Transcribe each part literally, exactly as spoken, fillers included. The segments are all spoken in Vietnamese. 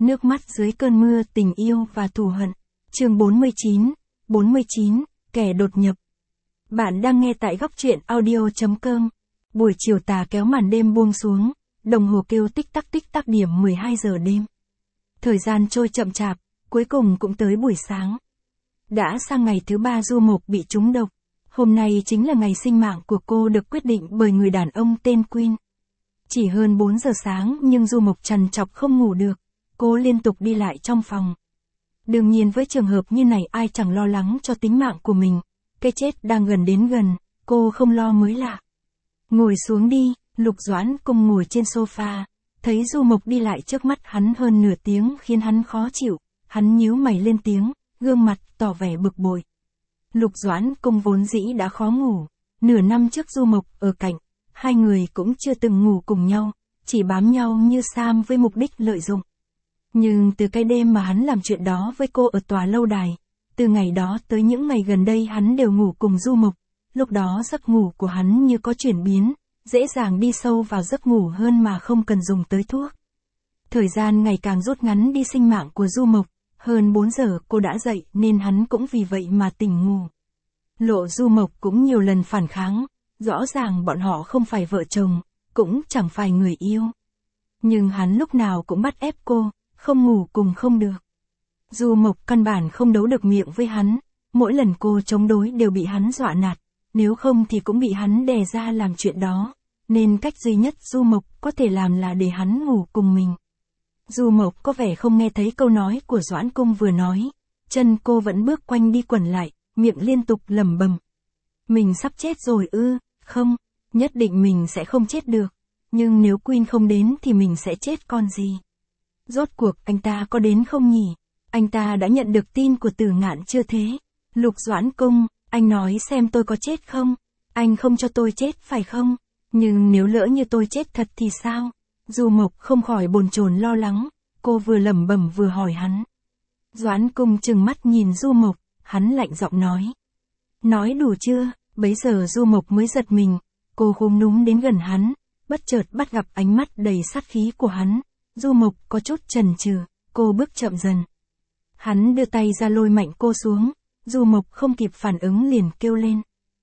Nước mắt dưới cơn mưa tình yêu và thù hận. Chương bốn mươi chín, bốn mươi chín, kẻ đột nhập. Bạn đang nghe tại góc truyện audio chấm com. Buổi chiều tà kéo màn đêm buông xuống, đồng hồ kêu tích tắc tích tắc điểm mười hai giờ đêm. Thời gian trôi chậm chạp, cuối cùng cũng tới buổi sáng. Đã sang ngày thứ ba Du Mộc bị trúng độc. Hôm nay chính là ngày sinh mạng của cô được quyết định bởi người đàn ông tên Quyên. Chỉ hơn bốn giờ sáng nhưng Du Mộc trằn trọc không ngủ được. Cô liên tục đi lại trong phòng. Đương nhiên với trường hợp như này ai chẳng lo lắng cho tính mạng của mình. Cái chết đang gần đến gần, cô không lo mới lạ. Ngồi xuống đi, Lục Doãn Cung ngồi trên sofa. Thấy Du Mộc đi lại trước mắt hắn hơn nửa tiếng khiến hắn khó chịu. Hắn nhíu mày lên tiếng, gương mặt tỏ vẻ bực bội. Lục Doãn Cung vốn dĩ đã khó ngủ. Nửa năm trước Du Mộc ở cạnh, hai người cũng chưa từng ngủ cùng nhau, chỉ bám nhau như Sam với mục đích lợi dụng. Nhưng từ cái đêm mà hắn làm chuyện đó với cô ở tòa lâu đài, từ ngày đó tới những ngày gần đây hắn đều ngủ cùng Du Mộc, lúc đó giấc ngủ của hắn như có chuyển biến, dễ dàng đi sâu vào giấc ngủ hơn mà không cần dùng tới thuốc. Thời gian ngày càng rút ngắn đi sinh mạng của Du Mộc, hơn bốn giờ cô đã dậy nên hắn cũng vì vậy mà tỉnh ngủ. Lộ Du Mộc cũng nhiều lần phản kháng, rõ ràng bọn họ không phải vợ chồng, cũng chẳng phải người yêu. Nhưng hắn lúc nào cũng bắt ép cô, không ngủ cùng không được. Du Mộc căn bản không đấu được miệng với hắn, mỗi lần cô chống đối đều bị hắn dọa nạt, nếu không thì cũng bị hắn đè ra làm chuyện đó, nên cách duy nhất Du Mộc có thể làm là để hắn ngủ cùng mình. Du Mộc có vẻ không nghe thấy câu nói của Doãn Cung vừa nói, chân cô vẫn bước quanh đi quẩn lại, miệng liên tục lẩm bẩm. Mình sắp chết rồi ư, không, nhất định mình sẽ không chết được, nhưng nếu Quyên không đến thì mình sẽ chết con gì. Rốt cuộc anh ta có đến không nhỉ? Anh ta đã nhận được tin của Tử Ngạn chưa thế? Lục Doãn Cung, anh nói xem tôi có chết không? Anh không cho tôi chết phải không? Nhưng nếu lỡ như tôi chết thật thì sao? Du Mộc không khỏi bồn chồn lo lắng, cô vừa lẩm bẩm vừa hỏi hắn. Doãn Cung trừng mắt nhìn Du Mộc, hắn lạnh giọng nói. Nói đủ chưa? Bấy giờ Du Mộc mới giật mình, cô khúm núm đến gần hắn, bất chợt bắt gặp ánh mắt đầy sát khí của hắn. Du Mộc có chút chần chừ, cô bước chậm dần. Hắn đưa tay ra lôi mạnh cô xuống, Du Mộc không kịp phản ứng liền kêu lên.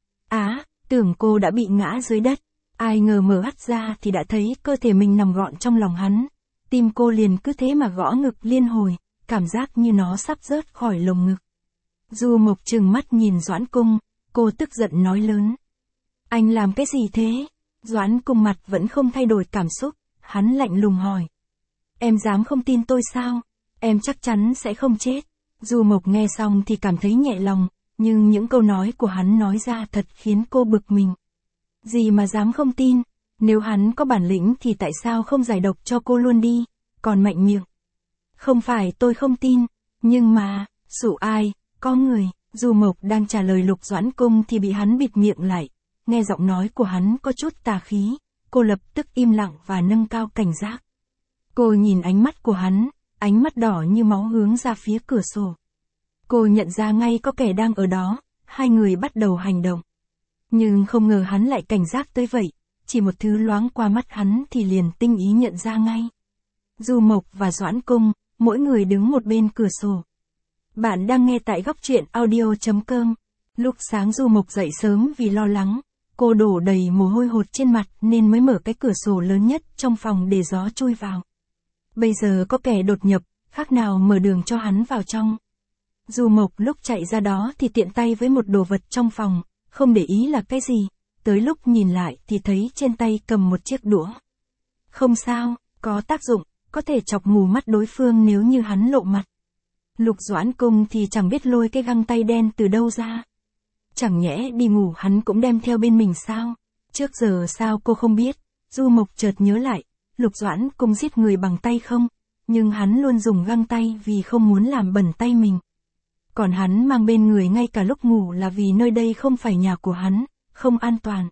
Á, tưởng cô đã bị ngã dưới đất, ai ngờ mở mắt ra thì đã thấy cơ thể mình nằm gọn trong lòng hắn. Tim cô liền cứ thế mà gõ ngực liên hồi, cảm giác như nó sắp rớt khỏi lồng ngực. Du Mộc trừng mắt nhìn Doãn Cung, cô tức giận nói lớn. Anh làm cái gì thế? Doãn Cung mặt vẫn không thay đổi cảm xúc, hắn lạnh lùng hỏi. Em dám không tin tôi sao? Em chắc chắn sẽ không chết. Du Mộc nghe xong thì cảm thấy nhẹ lòng, nhưng những câu nói của hắn nói ra thật khiến cô bực mình. Gì mà dám không tin? Nếu hắn có bản lĩnh thì tại sao không giải độc cho cô luôn đi, còn mạnh miệng. Không phải tôi không tin, nhưng mà, sụ ai, có người. Du Mộc đang trả lời Lục Doãn Cung thì bị hắn bịt miệng lại. Nghe giọng nói của hắn có chút tà khí, cô lập tức im lặng và nâng cao cảnh giác. Cô nhìn ánh mắt của hắn, ánh mắt đỏ như máu hướng ra phía cửa sổ. Cô nhận ra ngay có kẻ đang ở đó, hai người bắt đầu hành động. Nhưng không ngờ hắn lại cảnh giác tới vậy, chỉ một thứ loáng qua mắt hắn thì liền tinh ý nhận ra ngay. Du Mộc và Doãn Cung, mỗi người đứng một bên cửa sổ. Bạn đang nghe tại góc truyện audio chấm com. Lúc sáng Du Mộc dậy sớm vì lo lắng, cô đổ đầy mồ hôi hột trên mặt nên mới mở cái cửa sổ lớn nhất trong phòng để gió chui vào. Bây giờ có kẻ đột nhập, khác nào mở đường cho hắn vào trong. Du Mộc lúc chạy ra đó thì tiện tay với một đồ vật trong phòng, không để ý là cái gì, tới lúc nhìn lại thì thấy trên tay cầm một chiếc đũa. Không sao, có tác dụng, có thể chọc mù mắt đối phương nếu như hắn lộ mặt. Lục Doãn Cung thì chẳng biết lôi cái găng tay đen từ đâu ra. Chẳng nhẽ đi ngủ hắn cũng đem theo bên mình sao? Trước giờ sao cô không biết? Du Mộc chợt nhớ lại, Lục Doãn Cung giết người bằng tay không, nhưng hắn luôn dùng găng tay vì không muốn làm bẩn tay mình. Còn hắn mang bên người ngay cả lúc ngủ là vì nơi đây không phải nhà của hắn, không an toàn.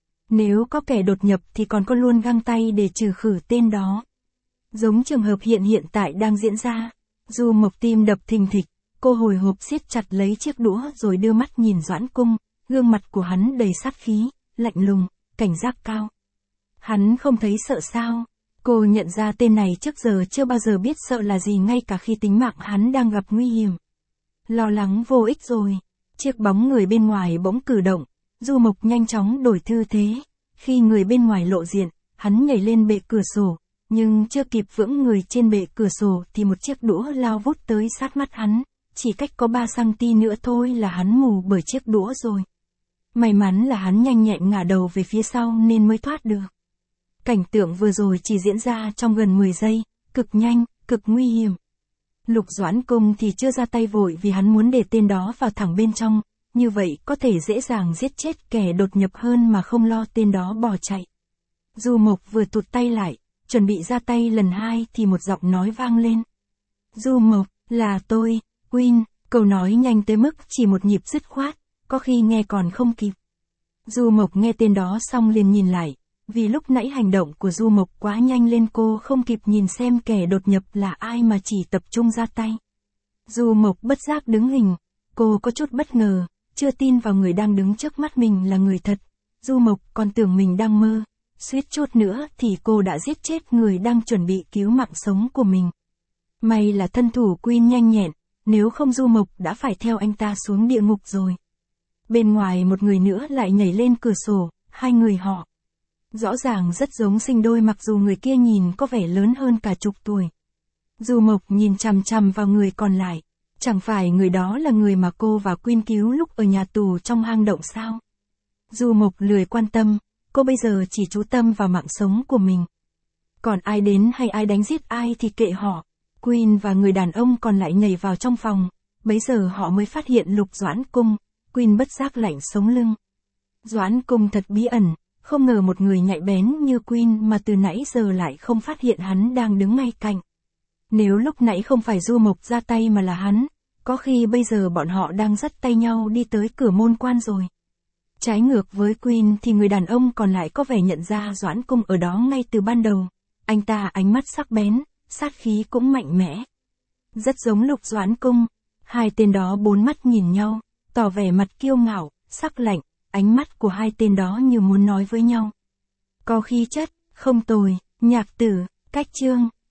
Nếu có kẻ đột nhập thì còn có luôn găng tay để trừ khử tên đó. Giống trường hợp hiện hiện tại đang diễn ra. Du Mộc tim đập thình thịch, cô hồi hộp siết chặt lấy chiếc đũa rồi đưa mắt nhìn Doãn Cung, gương mặt của hắn đầy sát khí, lạnh lùng, cảnh giác cao. Hắn không thấy sợ sao? Cô nhận ra tên này trước giờ chưa bao giờ biết sợ là gì ngay cả khi tính mạng hắn đang gặp nguy hiểm. Lo lắng vô ích rồi. Chiếc bóng người bên ngoài bỗng cử động, Du Mộc nhanh chóng đổi tư thế. Khi người bên ngoài lộ diện, hắn nhảy lên bệ cửa sổ, nhưng chưa kịp vững người trên bệ cửa sổ thì một chiếc đũa lao vút tới sát mắt hắn. Chỉ cách có ba xăng-ti-mét nữa thôi là hắn mù bởi chiếc đũa rồi. May mắn là hắn nhanh nhẹn ngả đầu về phía sau nên mới thoát được. Cảnh tượng vừa rồi chỉ diễn ra trong gần mười giây, cực nhanh, cực nguy hiểm. Lục Doãn Cung thì chưa ra tay vội vì hắn muốn để tên đó vào thẳng bên trong, như vậy có thể dễ dàng giết chết kẻ đột nhập hơn mà không lo tên đó bỏ chạy. Du Mộc vừa tụt tay lại, chuẩn bị ra tay lần hai thì một giọng nói vang lên. Du Mộc, là tôi, Queen, câu nói nhanh tới mức chỉ một nhịp dứt khoát, có khi nghe còn không kịp. Du Mộc nghe tên đó xong liền nhìn lại, vì lúc nãy hành động của Du Mộc quá nhanh lên cô không kịp nhìn xem kẻ đột nhập là ai mà chỉ tập trung ra tay. Du Mộc bất giác đứng hình, cô có chút bất ngờ, chưa tin vào người đang đứng trước mắt mình là người thật. Du Mộc còn tưởng mình đang mơ, suýt chút nữa thì cô đã giết chết người đang chuẩn bị cứu mạng sống của mình. May là thân thủ Queen nhanh nhẹn, nếu không Du Mộc đã phải theo anh ta xuống địa ngục rồi. Bên ngoài một người nữa lại nhảy lên cửa sổ, hai người họ rõ ràng rất giống sinh đôi mặc dù người kia nhìn có vẻ lớn hơn cả chục tuổi. Du Mộc nhìn chằm chằm vào người còn lại, chẳng phải người đó là người mà cô và Queen cứu lúc ở nhà tù trong hang động sao? Du Mộc lười quan tâm, cô bây giờ chỉ chú tâm vào mạng sống của mình. Còn ai đến hay ai đánh giết ai thì kệ họ. Queen và người đàn ông còn lại nhảy vào trong phòng, bấy giờ họ mới phát hiện Lục Doãn Cung. Queen bất giác lạnh sống lưng. Doãn Cung thật bí ẩn, không ngờ một người nhạy bén như Queen mà từ nãy giờ lại không phát hiện hắn đang đứng ngay cạnh. Nếu lúc nãy không phải Du Mộc ra tay mà là hắn, có khi bây giờ bọn họ đang dắt tay nhau đi tới cửa môn quan rồi. Trái ngược với Queen thì người đàn ông còn lại có vẻ nhận ra Doãn Cung ở đó ngay từ ban đầu. Anh ta ánh mắt sắc bén, sát khí cũng mạnh mẽ. Rất giống Lục Doãn Cung. Hai tên đó bốn mắt nhìn nhau, tỏ vẻ mặt kiêu ngạo, sắc lạnh, ánh mắt của hai tên đó như muốn nói với nhau. Có khí chất, không tồi, Nhạc Tử, Cách Chương.